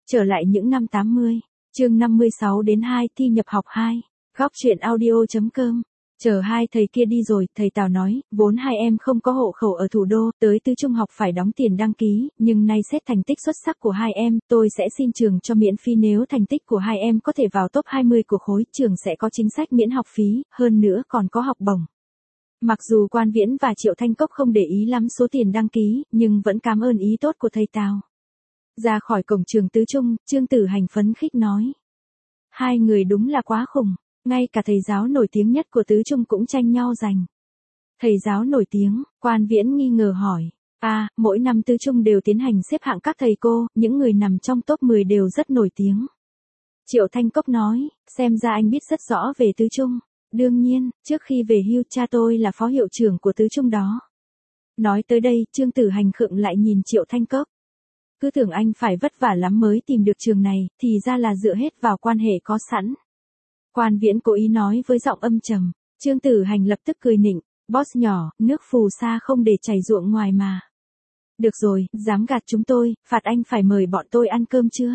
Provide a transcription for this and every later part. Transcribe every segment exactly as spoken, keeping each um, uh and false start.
Trở lại những năm tám mươi, chương năm mươi sáu đến hai thi nhập học hai, góc truyện audio.com. Chờ hai thầy kia đi rồi, thầy Tào nói, vốn hai em không có hộ khẩu ở thủ đô, tới tứ trung học phải đóng tiền đăng ký, nhưng nay xét thành tích xuất sắc của hai em, tôi sẽ xin trường cho miễn phí nếu thành tích của hai em có thể vào top hai mươi của khối, trường sẽ có chính sách miễn học phí, hơn nữa còn có học bổng. Mặc dù Quan Viễn và Triệu Thanh Cốc không để ý lắm số tiền đăng ký, nhưng vẫn cảm ơn ý tốt của thầy Tào. Ra khỏi cổng trường tứ trung, Trương Tử Hành phấn khích nói. Hai người đúng là quá khủng, ngay cả thầy giáo nổi tiếng nhất của tứ trung cũng tranh nhau giành. Thầy giáo nổi tiếng, Quan Viễn nghi ngờ hỏi. À, mỗi năm tứ trung đều tiến hành xếp hạng các thầy cô, những người nằm trong top mười đều rất nổi tiếng. Triệu Thanh Cốc nói, xem ra anh biết rất rõ về tứ trung. Đương nhiên, trước khi về hưu cha tôi là phó hiệu trưởng của tứ trung đó. Nói tới đây, Trương Tử Hành khựng lại nhìn Triệu Thanh Cốc. Cứ tưởng anh phải vất vả lắm mới tìm được trường này, thì ra là dựa hết vào quan hệ có sẵn. Quan Viễn cố ý nói với giọng âm trầm. Trương Tử Hành lập tức cười nịnh, boss nhỏ, nước phù sa không để chảy ruộng ngoài mà. Được rồi, dám gạt chúng tôi, phạt anh phải mời bọn tôi ăn cơm chưa?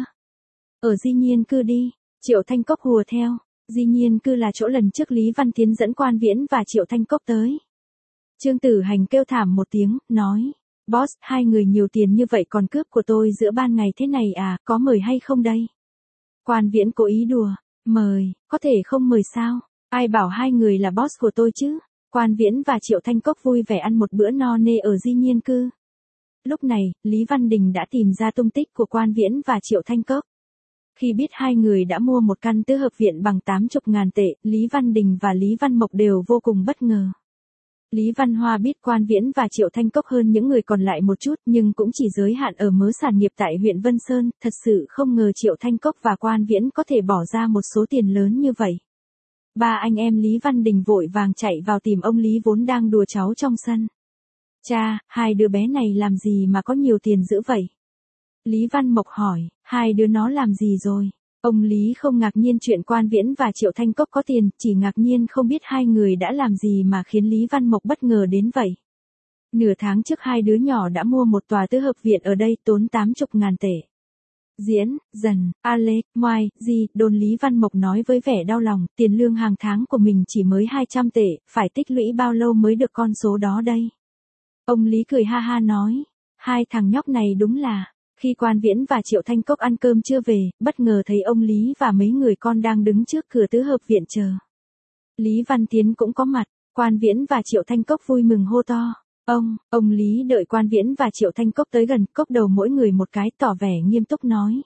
Ở Di Nhiên Cư đi. Triệu Thanh Cốc hùa theo. Di Nhiên Cư là chỗ lần trước Lý Văn Tiến dẫn Quan Viễn và Triệu Thanh Cốc tới. Trương Tử Hành kêu thảm một tiếng, nói. Boss, hai người nhiều tiền như vậy còn cướp của tôi giữa ban ngày thế này à, có mời hay không đây? Quan Viễn cố ý đùa. Mời, có thể không mời sao? Ai bảo hai người là boss của tôi chứ? Quan Viễn và Triệu Thanh Cốc vui vẻ ăn một bữa no nê ở Di Nhiên Cư. Lúc này, Lý Văn Đình đã tìm ra tung tích của Quan Viễn và Triệu Thanh Cốc. Khi biết hai người đã mua một căn tứ hợp viện bằng tám mươi ngàn tệ, Lý Văn Đình và Lý Văn Mộc đều vô cùng bất ngờ. Lý Văn Hoa biết Quan Viễn và Triệu Thanh Cốc hơn những người còn lại một chút, nhưng cũng chỉ giới hạn ở mớ sản nghiệp tại huyện Vân Sơn, thật sự không ngờ Triệu Thanh Cốc và Quan Viễn có thể bỏ ra một số tiền lớn như vậy. Ba anh em Lý Văn Đình vội vàng chạy vào tìm ông Lý vốn đang đùa cháu trong sân. Cha, hai đứa bé này làm gì mà có nhiều tiền dữ vậy? Lý Văn Mộc hỏi, hai đứa nó làm gì rồi? Ông Lý không ngạc nhiên chuyện Quan Viễn và Triệu Thanh Cốc có tiền, chỉ ngạc nhiên không biết hai người đã làm gì mà khiến Lý Văn Mộc bất ngờ đến vậy. Nửa tháng trước hai đứa nhỏ đã mua một tòa tứ hợp viện ở đây tốn tám mươi ngàn tệ. Diễn, Dần, Alex, Mai, Di, Đôn Lý Văn Mộc nói với vẻ đau lòng, tiền lương hàng tháng của mình chỉ mới hai trăm tệ, phải tích lũy bao lâu mới được con số đó đây? Ông Lý cười ha ha nói, hai thằng nhóc này đúng là... Khi Quan Viễn và Triệu Thanh Cốc ăn cơm chưa về, bất ngờ thấy ông Lý và mấy người con đang đứng trước cửa tứ hợp viện chờ. Lý Văn Tiến cũng có mặt, Quan Viễn và Triệu Thanh Cốc vui mừng hô to. Ông, ông Lý đợi Quan Viễn và Triệu Thanh Cốc tới gần, cốc đầu mỗi người một cái tỏ vẻ nghiêm túc nói.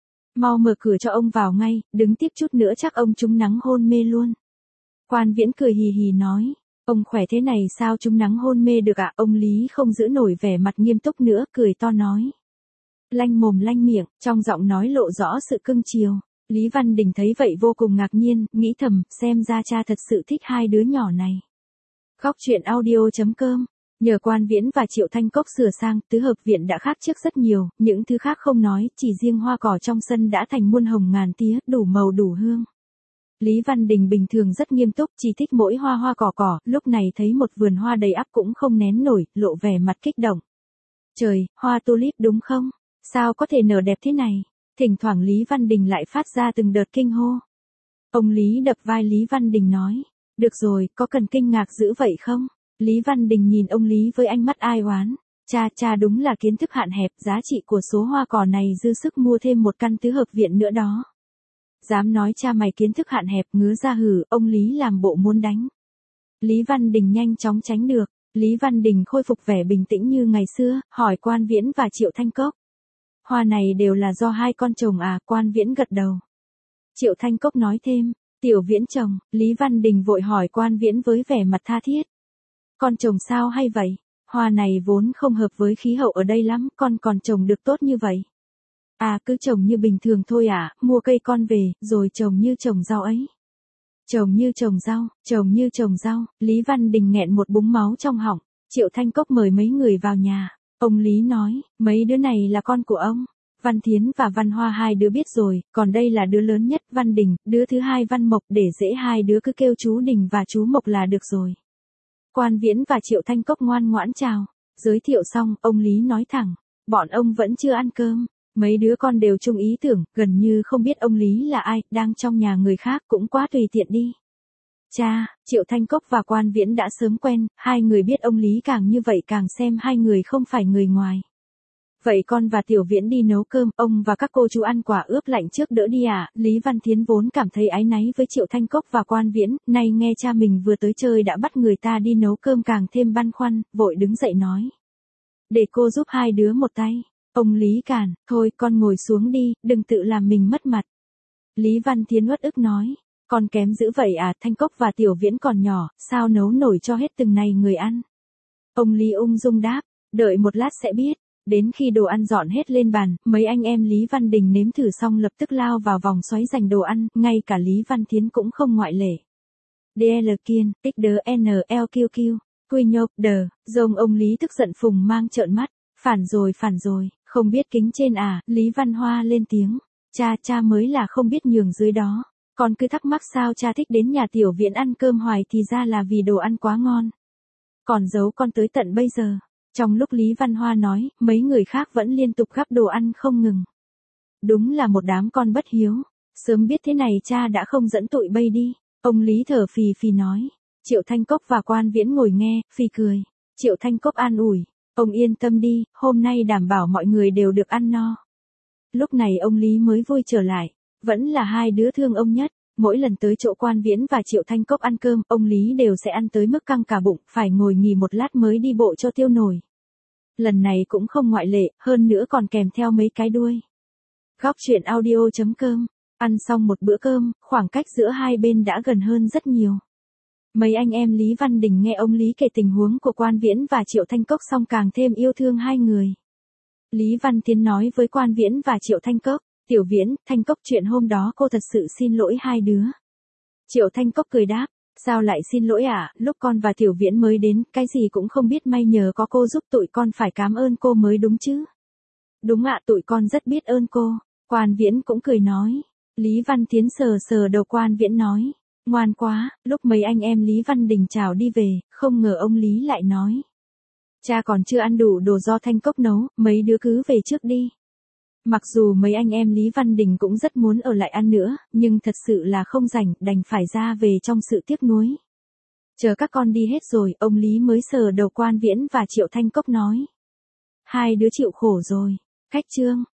Mau mở cửa cho ông vào ngay, đứng tiếp chút nữa chắc ông trúng nắng hôn mê luôn. Quan Viễn cười hì hì nói. Ông khỏe thế này sao trúng nắng hôn mê được ạ? Ông Lý không giữ nổi vẻ mặt nghiêm túc nữa, cười to nói. Lanh mồm lanh miệng, trong giọng nói lộ rõ sự cưng chiều. Lý Văn Đình thấy vậy vô cùng ngạc nhiên, nghĩ thầm, xem ra cha thật sự thích hai đứa nhỏ này. Góc truyện audio.com. Nhờ Quan Viễn và Triệu Thanh Cốc sửa sang, tứ hợp viện đã khác trước rất nhiều, những thứ khác không nói, chỉ riêng hoa cỏ trong sân đã thành muôn hồng ngàn tía, đủ màu đủ hương. Lý Văn Đình bình thường rất nghiêm túc, chỉ thích mỗi hoa hoa cỏ cỏ, lúc này thấy một vườn hoa đầy ắp cũng không nén nổi, lộ vẻ mặt kích động. Trời, hoa tulip đúng không? Sao có thể nở đẹp thế này? Thỉnh thoảng Lý Văn Đình lại phát ra từng đợt kinh hô. Ông Lý đập vai Lý Văn Đình nói. Được rồi, có cần kinh ngạc dữ vậy không? Lý Văn Đình nhìn ông Lý với ánh mắt ai oán. Cha, cha đúng là kiến thức hạn hẹp, giá trị của số hoa cỏ này dư sức mua thêm một căn tứ hợp viện nữa đó. Dám nói cha mày kiến thức hạn hẹp, ngứa ra hử, ông Lý làm bộ muốn đánh. Lý Văn Đình nhanh chóng tránh được. Lý Văn Đình khôi phục vẻ bình tĩnh như ngày xưa, hỏi Quan Viễn và Triệu Thanh Cốc. Hoa này đều là do hai con trồng à? Quan Viễn gật đầu. Triệu Thanh Cốc nói thêm, Tiểu Viễn trồng. Lý Văn Đình vội hỏi Quan Viễn với vẻ mặt tha thiết. Con trồng sao hay vậy? Hoa này vốn không hợp với khí hậu ở đây lắm, con còn trồng được tốt như vậy. À, cứ trồng như bình thường thôi à, mua cây con về, rồi trồng như trồng rau ấy. Trồng như trồng rau, trồng như trồng rau, Lý Văn Đình nghẹn một búng máu trong họng. Triệu Thanh Cốc mời mấy người vào nhà. Ông Lý nói, mấy đứa này là con của ông. Văn Thiến và Văn Hoa hai đứa biết rồi, còn đây là đứa lớn nhất Văn Đình, đứa thứ hai Văn Mộc, để dễ hai đứa cứ kêu chú Đình và chú Mộc là được rồi. Quan Viễn và Triệu Thanh Cốc ngoan ngoãn chào. Giới thiệu xong, ông Lý nói thẳng, bọn ông vẫn chưa ăn cơm. Mấy đứa con đều chung ý tưởng, gần như không biết ông Lý là ai, đang trong nhà người khác cũng quá tùy tiện đi. Cha, Triệu Thanh Cốc và Quan Viễn đã sớm quen, hai người biết ông Lý càng như vậy càng xem hai người không phải người ngoài. Vậy con và Tiểu Viễn đi nấu cơm, ông và các cô chú ăn quả ướp lạnh trước đỡ đi à? Lý Văn Thiến vốn cảm thấy áy náy với Triệu Thanh Cốc và Quan Viễn, nay nghe cha mình vừa tới chơi đã bắt người ta đi nấu cơm càng thêm băn khoăn, vội đứng dậy nói. Để cô giúp hai đứa một tay. Ông Lý cản, thôi con ngồi xuống đi, đừng tự làm mình mất mặt. Lý Văn Thiến uất ức nói, con kém dữ vậy à, Thanh Cốc và Tiểu Viễn còn nhỏ, sao nấu nổi cho hết từng này người ăn. Ông Lý ung dung đáp, đợi một lát sẽ biết. Đến khi đồ ăn dọn hết lên bàn, mấy anh em Lý Văn Đình nếm thử xong lập tức lao vào vòng xoáy giành đồ ăn, ngay cả Lý Văn Thiến cũng không ngoại lệ. đê lờ Kiên, tích đớ en lờ quy quy, quy nhộp đờ, dông ông Lý tức giận phùng mang trợn mắt, phản rồi phản rồi, không biết kính trên à, Lý Văn Hoa lên tiếng, cha cha mới là không biết nhường dưới đó, con cứ thắc mắc sao cha thích đến nhà Tiểu Viễn ăn cơm hoài thì ra là vì đồ ăn quá ngon. Còn giấu con tới tận bây giờ. Trong lúc Lý Văn Hoa nói, mấy người khác vẫn liên tục gắp đồ ăn không ngừng. Đúng là một đám con bất hiếu. Sớm biết thế này cha đã không dẫn tụi bay đi. Ông Lý thở phì phì nói. Triệu Thanh Cốc và Quan Viễn ngồi nghe, phì cười. Triệu Thanh Cốc an ủi. Ông yên tâm đi, hôm nay đảm bảo mọi người đều được ăn no. Lúc này ông Lý mới vui trở lại. Vẫn là hai đứa thương ông nhất. Mỗi lần tới chỗ Quan Viễn và Triệu Thanh Cốc ăn cơm, ông Lý đều sẽ ăn tới mức căng cả bụng, phải ngồi nghỉ một lát mới đi bộ cho tiêu nổi. Lần này cũng không ngoại lệ, hơn nữa còn kèm theo mấy cái đuôi. Góc truyện audio chấm com. Ăn xong một bữa cơm, khoảng cách giữa hai bên đã gần hơn rất nhiều. Mấy anh em Lý Văn Đình nghe ông Lý kể tình huống của Quan Viễn và Triệu Thanh Cốc xong càng thêm yêu thương hai người. Lý Văn Tiến nói với Quan Viễn và Triệu Thanh Cốc. Tiểu Viễn, Thanh Cốc chuyện hôm đó cô thật sự xin lỗi hai đứa. Triệu Thanh Cốc cười đáp, sao lại xin lỗi ạ, à? Lúc con và Tiểu Viễn mới đến, cái gì cũng không biết may nhờ có cô giúp tụi con phải cảm ơn cô mới đúng chứ. Đúng ạ, à, tụi con rất biết ơn cô. Quan Viễn cũng cười nói. Lý Văn Tiến sờ sờ đầu Quan Viễn nói, ngoan quá, lúc mấy anh em Lý Văn Đình chào đi về, không ngờ ông Lý lại nói. Cha còn chưa ăn đủ đồ do Thanh Cốc nấu, mấy đứa cứ về trước đi. Mặc dù mấy anh em Lý Văn Đình cũng rất muốn ở lại ăn nữa, nhưng thật sự là không rảnh, đành phải ra về trong sự tiếc nuối. Chờ các con đi hết rồi, ông Lý mới sờ đầu Quan Viễn và Triệu Thanh Cốc nói. Hai đứa chịu khổ rồi. Cách chương.